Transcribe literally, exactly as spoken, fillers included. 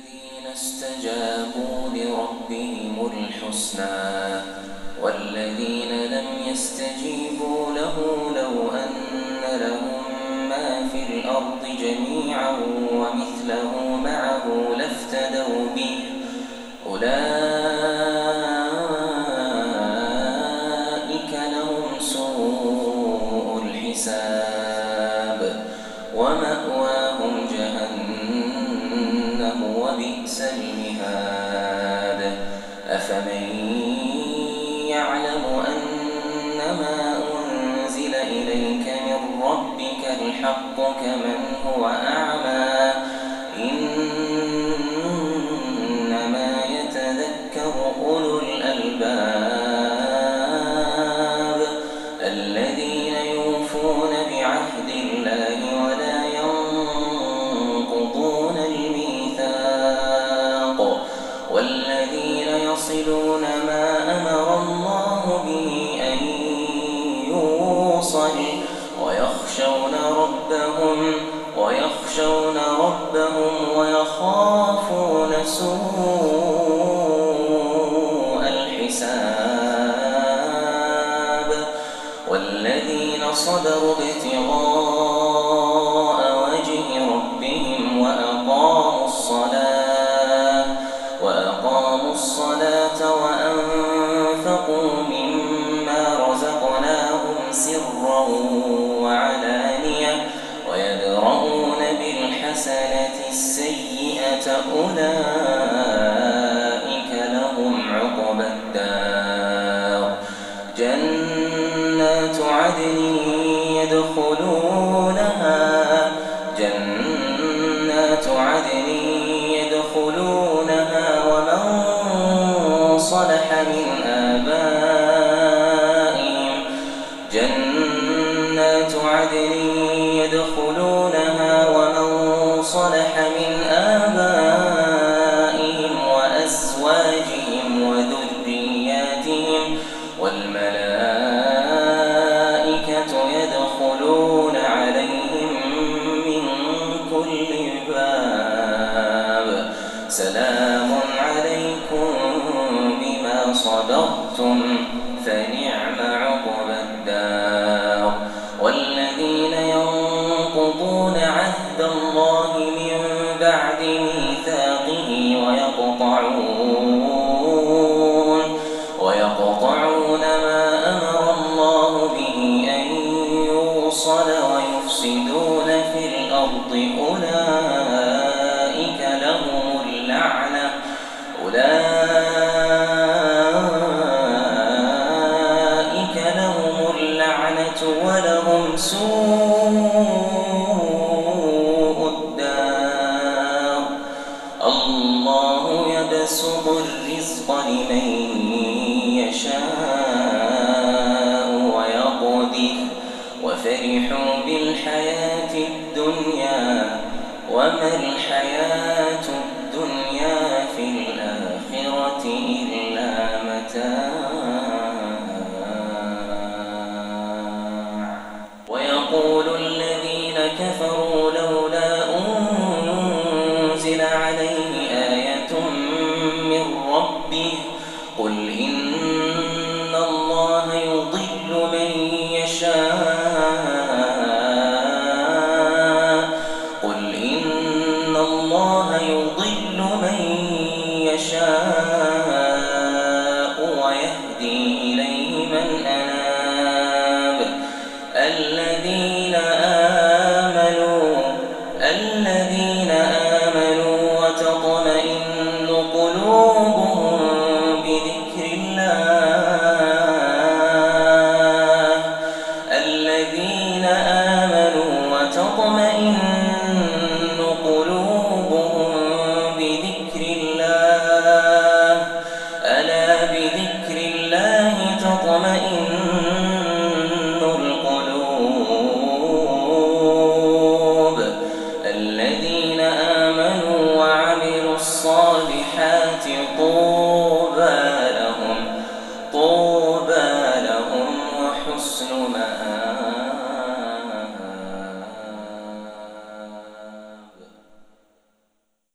الذين استجابوا لربهم الحسنى والذين لم يستجيبوا له لو أن لهم ما في الأرض جميعا ومثله معه لافتدوا به أولئك لهم سوء الحساب ومأواهم جهنم وبئس المهاد أفمن يعلم أنما أنزل إليك من ربك الحق كمن هو أعمى إنما يتذكر أولو الألباب الذين يوفون بعهد الله ولا ينقضون الميثاق والذين يصلون ما أمر الله به أن يوصل ويخشون ربهم ويخشون ربهم ويخافون سوء الحساب والذين صبروا ابتغاء وجه ربهم وأقاموا الصلاة وأقاموا الصلاة وأنفقوا مما رزقناهم سرا وعلانية ويدرؤون بالحسنة السيئة أولئك لهم عقبى الدار جنات عدن يدخلونها جنات عدن يدخلونها ومن صلح من آبائهم جنات عدن يدخلونها ومن صلح من آبائهم وأزواجهم وذرياتهم والملائكة يدخلون عليهم من كل باب سلام عليكم بما صبرتم فنعم عقبى الدار والذين ينقضون عهد الله من بعد ميثاقه ويقطعون ويقطعون ما أمر الله به أن يوصل ويفسدون في الأرض أولئك لهم اللعنة أولئك لهم اللعنة ولهم سوء الدار الله يبسط الرزق لمن يشاء ويقدر وفرحوا بالحياة الدنيا وما الحياة الدنيا في الآخرة إلا متاع ويقول الذين كفروا لولا أنزل عليه آية من ربه قل إن الله يضل من يشاء قل إن الله يضل من يشاء